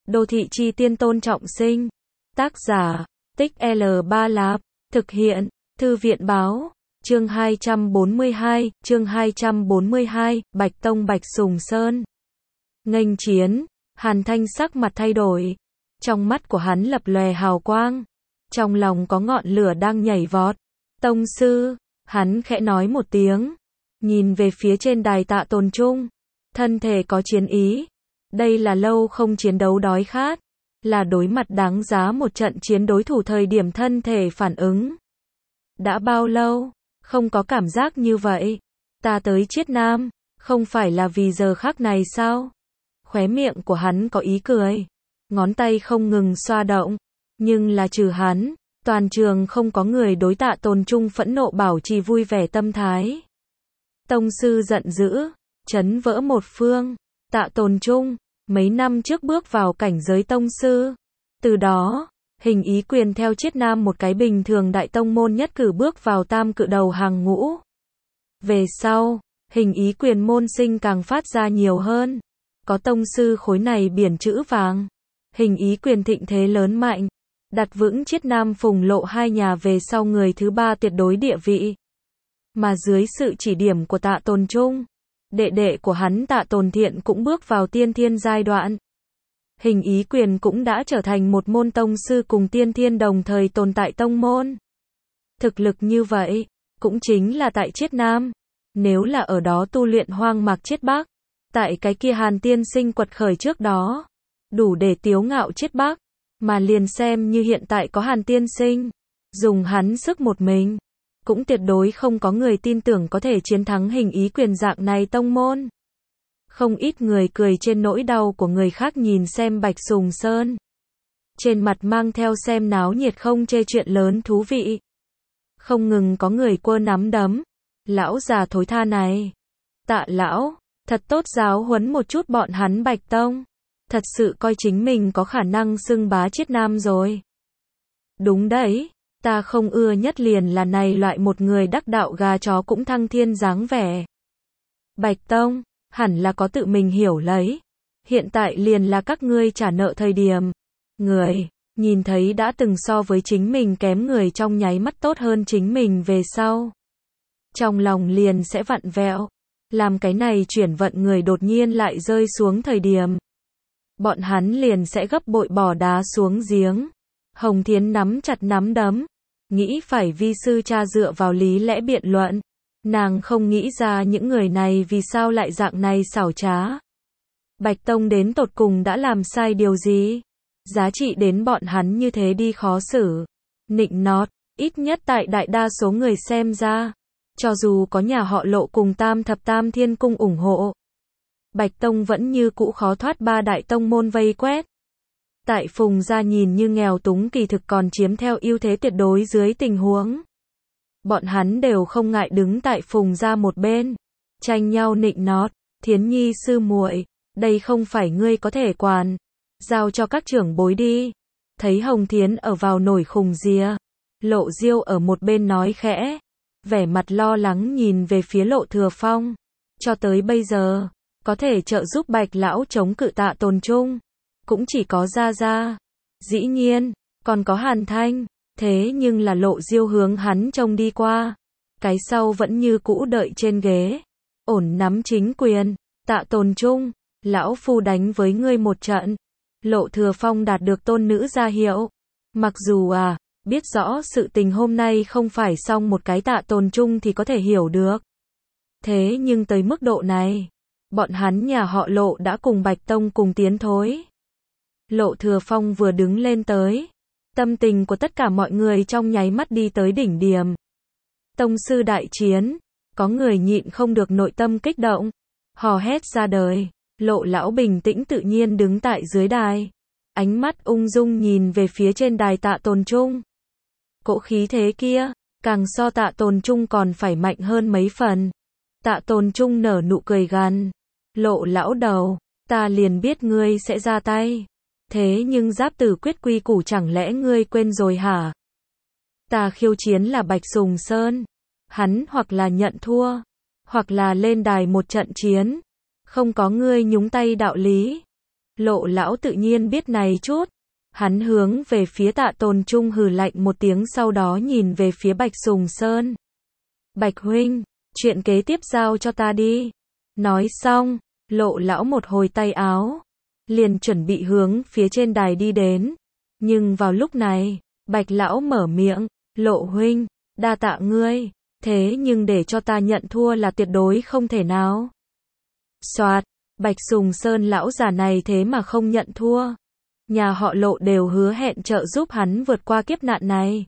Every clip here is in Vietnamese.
Đô thị chi tiên Tôn Trọng Sinh. Tác giả, Tích L Ba Lạp. Thực hiện, Thư viện báo. Chương 242, Bạch Tông Bạch Sùng Sơn. Nghênh chiến, Hàn Thanh sắc mặt thay đổi. Trong mắt của hắn lập lòe hào quang. Trong lòng có ngọn lửa đang nhảy vọt. Tông sư, hắn khẽ nói một tiếng. Nhìn về phía trên đài Tạ Tồn Trung. Thân thể có chiến ý. Đây là lâu không chiến đấu đói khát. Là đối mặt đáng giá một trận chiến đối thủ thời điểm thân thể phản ứng. Đã bao lâu, không có cảm giác như vậy. Ta tới Chiết Nam, không phải là vì giờ khắc này sao? Khóe miệng của hắn có ý cười. Ngón tay không ngừng xoa động. Nhưng là trừ hắn, toàn trường không có người đối Tạ Tồn Trung phẫn nộ bảo trì vui vẻ tâm thái. Tông sư giận dữ, chấn vỡ một phương. Tạ Tồn Trung, mấy năm trước bước vào cảnh giới tông sư. Từ đó, Hình Ý Quyền theo Chiết Nam một cái bình thường đại tông môn nhất cử bước vào tam cự đầu hàng ngũ. Về sau, Hình Ý Quyền môn sinh càng phát ra nhiều hơn. Có tông sư khối này biển chữ vàng. Hình Ý Quyền thịnh thế lớn mạnh. Đặt vững Chiết Nam Phùng Lộ hai nhà về sau người thứ ba tuyệt đối địa vị. Mà dưới sự chỉ điểm của Tạ Tồn Trung, đệ đệ của hắn Tạ Tồn Thiện cũng bước vào tiên thiên giai đoạn. Hình Ý Quyền cũng đã trở thành một môn tông sư cùng tiên thiên đồng thời tồn tại tông môn. Thực lực như vậy, cũng chính là tại Chiết Nam. Nếu là ở đó tu luyện hoang mạc Chiết Bắc, tại cái kia Hàn tiên sinh quật khởi trước đó, đủ để tiếu ngạo Chiết Bắc, mà liền xem như hiện tại có Hàn tiên sinh, dùng hắn sức một mình, cũng tuyệt đối không có người tin tưởng có thể chiến thắng Hình Ý Quyền dạng này tông môn. Không ít người cười trên nỗi đau của người khác nhìn xem Bạch Sùng Sơn. Trên mặt mang theo xem náo nhiệt không chê chuyện lớn thú vị. Không ngừng có người quơ nắm đấm. Lão già thối tha này. Tạ lão, thật tốt giáo huấn một chút bọn hắn Bạch Tông. Thật sự coi chính mình có khả năng xưng bá Chiết Nam rồi. Đúng đấy, ta không ưa nhất liền là này loại một người đắc đạo gà chó cũng thăng thiên dáng vẻ. Bạch Tông, hẳn là có tự mình hiểu lấy. Hiện tại liền là các ngươi trả nợ thời điểm. Người, nhìn thấy đã từng so với chính mình kém người trong nháy mắt tốt hơn chính mình về sau. Trong lòng liền sẽ vặn vẹo. Làm cái này chuyển vận người đột nhiên lại rơi xuống thời điểm. Bọn hắn liền sẽ gấp bội bỏ đá xuống giếng. Hồng Thiến nắm chặt nắm đấm. Nghĩ phải vi sư cha dựa vào lý lẽ biện luận. Nàng không nghĩ ra những người này vì sao lại dạng này xảo trá. Bạch Tông đến tột cùng đã làm sai điều gì? Giá trị đến bọn hắn như thế đi khó xử. Nịnh nót, ít nhất tại đại đa số người xem ra. Cho dù có nhà họ Lộ cùng Tam Thập Tam Thiên Cung ủng hộ. Bạch Tông vẫn như cũ khó thoát ba đại tông môn vây quét. Tại Phùng gia nhìn như nghèo túng kỳ thực còn chiếm theo ưu thế tuyệt đối dưới tình huống. Bọn hắn đều không ngại đứng tại Phùng gia một bên, tranh nhau nịnh nót. Thiến Nhi sư muội, đây không phải ngươi có thể quản, giao cho các trưởng bối đi. Thấy Hồng Thiến ở vào nổi khùng rìa, Lộ Diêu ở một bên nói khẽ, vẻ mặt lo lắng nhìn về phía Lộ Thừa Phong. Cho tới bây giờ, có thể trợ giúp Bạch lão chống cự Tạ Tồn Trung, cũng chỉ có Gia Gia. Dĩ nhiên, còn có Hàn Thanh. Thế nhưng là Lộ Diêu hướng hắn trông đi qua. Cái sau vẫn như cũ đợi trên ghế. Ổn nắm chính quyền. Tạ Tồn Trung, lão phu đánh với ngươi một trận. Lộ Thừa Phong đạt được tôn nữ ra hiệu. Mặc dù biết rõ sự tình hôm nay không phải xong một cái Tạ Tồn Trung thì có thể hiểu được. Thế nhưng tới mức độ này, bọn hắn nhà họ Lộ đã cùng Bạch Tông cùng tiến thối. Lộ Thừa Phong vừa đứng lên tới. Tâm tình của tất cả mọi người trong nháy mắt đi tới đỉnh điểm. Tông sư đại chiến, có người nhịn không được nội tâm kích động, hò hét ra đời. Lộ lão bình tĩnh tự nhiên đứng tại dưới đài, ánh mắt ung dung nhìn về phía trên đài Tạ Tồn Trung. Cỗ khí thế kia, càng so Tạ Tồn Trung còn phải mạnh hơn mấy phần. Tạ Tồn Trung nở nụ cười gằn, Lộ lão đầu, ta liền biết ngươi sẽ ra tay. Thế nhưng giáp tử quyết quy củ chẳng lẽ ngươi quên rồi hả? Ta khiêu chiến là Bạch Sùng Sơn. Hắn hoặc là nhận thua, hoặc là lên đài một trận chiến. Không có ngươi nhúng tay đạo lý. Lộ lão tự nhiên biết này chút. Hắn hướng về phía Tạ Tồn Trung hừ lạnh một tiếng, sau đó nhìn về phía Bạch Sùng Sơn. Bạch huynh, chuyện kế tiếp giao cho ta đi. Nói xong, Lộ lão một hồi tay áo, liền chuẩn bị hướng phía trên đài đi đến. Nhưng vào lúc này, Bạch lão mở miệng, Lộ huynh, đa tạ ngươi, thế nhưng để cho ta nhận thua là tuyệt đối không thể nào. Soạt, Bạch Sùng Sơn lão già này thế mà không nhận thua. Nhà họ Lộ đều hứa hẹn trợ giúp hắn vượt qua kiếp nạn này.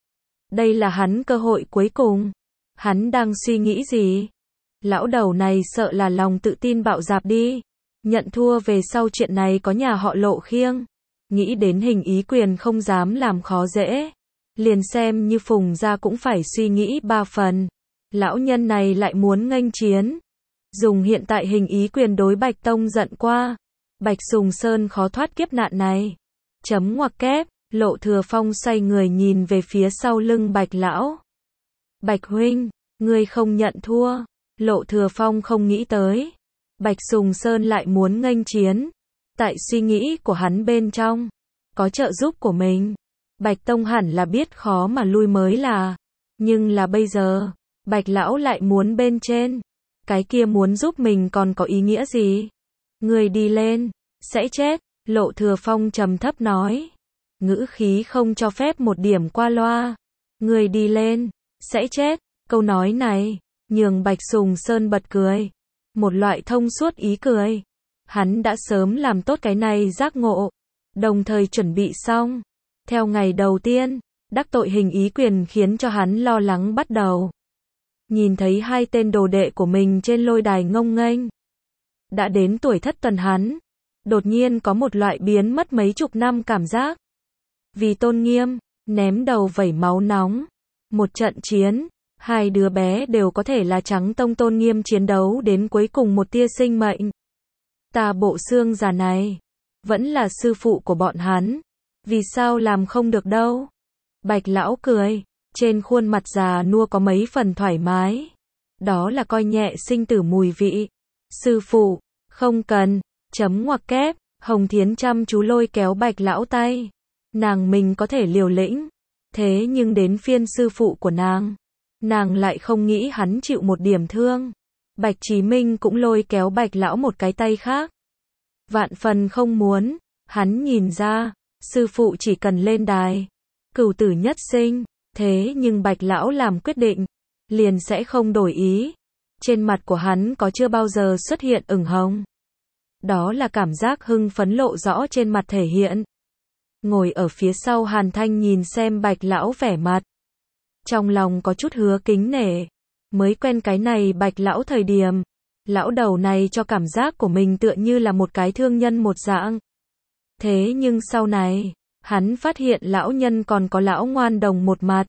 Đây là hắn cơ hội cuối cùng. Hắn đang suy nghĩ gì? Lão đầu này sợ là lòng tự tin bạo dạp đi. Nhận thua về sau chuyện này có nhà họ Lộ khiêng. Nghĩ đến Hình Ý Quyền không dám làm khó dễ. Liền xem như Phùng gia cũng phải suy nghĩ 3 phần. Lão nhân này lại muốn nghênh chiến. Dùng hiện tại Hình Ý Quyền đối Bạch Tông giận qua. Bạch Sùng Sơn khó thoát kiếp nạn này. Chấm ngoặc kép, Lộ Thừa Phong xoay người nhìn về phía sau lưng Bạch lão. Bạch huynh, ngươi không nhận thua. Lộ Thừa Phong không nghĩ tới. Bạch Sùng Sơn lại muốn nghênh chiến. Tại suy nghĩ của hắn bên trong, có trợ giúp của mình. Bạch Tông hẳn là biết khó mà lui mới là. Nhưng là bây giờ, Bạch lão lại muốn bên trên. Cái kia muốn giúp mình còn có ý nghĩa gì? Người đi lên, sẽ chết, Lộ Thừa Phong trầm thấp nói. Ngữ khí không cho phép một điểm qua loa. Người đi lên, sẽ chết, câu nói này, nhường Bạch Sùng Sơn bật cười. Một loại thông suốt ý cười. Hắn đã sớm làm tốt cái này giác ngộ, đồng thời chuẩn bị xong. Theo ngày đầu tiên, đắc tội Hình Ý Quyền khiến cho hắn lo lắng bắt đầu. Nhìn thấy 2 tên đồ đệ của mình trên lôi đài ngông nghênh. Đã đến tuổi thất tuần hắn, đột nhiên có một loại biến mất mấy chục năm cảm giác. Vì tôn nghiêm, ném đầu vẩy máu nóng. Một trận chiến, 2 đứa bé đều có thể là Trắng Tông tôn nghiêm chiến đấu đến cuối cùng một tia sinh mệnh. Ta bộ xương già này, vẫn là sư phụ của bọn hắn. Vì sao làm không được đâu? Bạch lão cười, trên khuôn mặt già nua có mấy phần thoải mái. Đó là coi nhẹ sinh tử mùi vị. Sư phụ, không cần, chấm ngoặc kép, Hồng Thiến chăm chú lôi kéo Bạch lão tay. Nàng mình có thể liều lĩnh. Thế nhưng đến phiên sư phụ của nàng lại không nghĩ hắn chịu một điểm thương. Bạch Chí Minh cũng lôi kéo Bạch lão một cái tay khác. Vạn phần không muốn, hắn nhìn ra, sư phụ chỉ cần lên đài, cửu tử nhất sinh, thế nhưng Bạch lão làm quyết định, liền sẽ không đổi ý. Trên mặt của hắn có chưa bao giờ xuất hiện ửng hồng. Đó là cảm giác hưng phấn lộ rõ trên mặt thể hiện. Ngồi ở phía sau Hàn Thanh nhìn xem Bạch lão vẻ mặt. Trong lòng có chút hứa kính nể. Mới quen cái này Bạch lão thời điểm. Lão đầu này cho cảm giác của mình tựa như là một cái thương nhân một dạng. Thế nhưng sau này, hắn phát hiện lão nhân còn có lão ngoan đồng một mặt.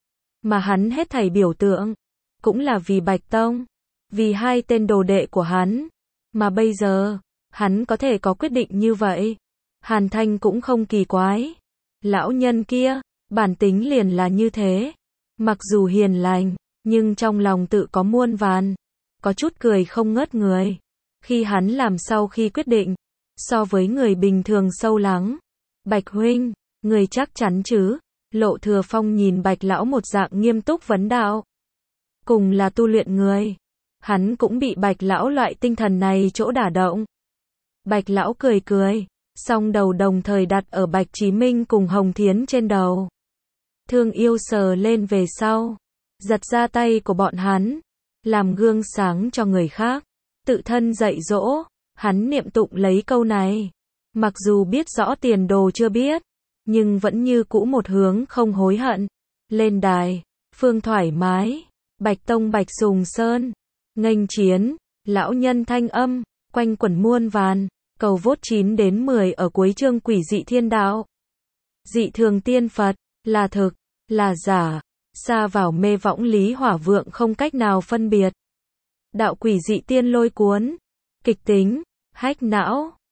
Mà hắn hết thảy biểu tượng, cũng là vì Bạch Tông, vì 2 tên đồ đệ của hắn. Mà bây giờ, hắn có thể có quyết định như vậy. Hàn Thanh cũng không kỳ quái. Lão nhân kia, bản tính liền là như thế. Mặc dù hiền lành, nhưng trong lòng tự có muôn vàn. Có chút cười không ngớt người. Khi hắn làm sau khi quyết định, so với người bình thường sâu lắng. Bạch huynh, người chắc chắn chứ? Lộ Thừa Phong nhìn Bạch lão một dạng nghiêm túc vấn đạo. Cùng là tu luyện người, hắn cũng bị Bạch lão loại tinh thần này chỗ đả động. Bạch lão cười cười, song đầu đồng thời đặt ở Bạch Chí Minh cùng Hồng Thiến trên đầu. Thương yêu sờ lên về sau, giật ra tay của bọn hắn, làm gương sáng cho người khác, tự thân dạy dỗ. Hắn niệm tụng lấy câu này, mặc dù biết rõ tiền đồ chưa biết, nhưng vẫn như cũ một hướng không hối hận. Lên đài, phương thoải mái, Bạch Tông Bạch Sùng Sơn, nghênh chiến, lão nhân thanh âm, quanh quẩn muôn vàn, cầu vốt 9 đến 10 ở cuối chương Quỷ Dị Thiên Đạo. Dị thường tiên Phật, là thực, là giả, xa vào mê võng lý hỏa vượng không cách nào phân biệt. Đạo quỷ dị tiên lôi cuốn, kịch tính, hách não.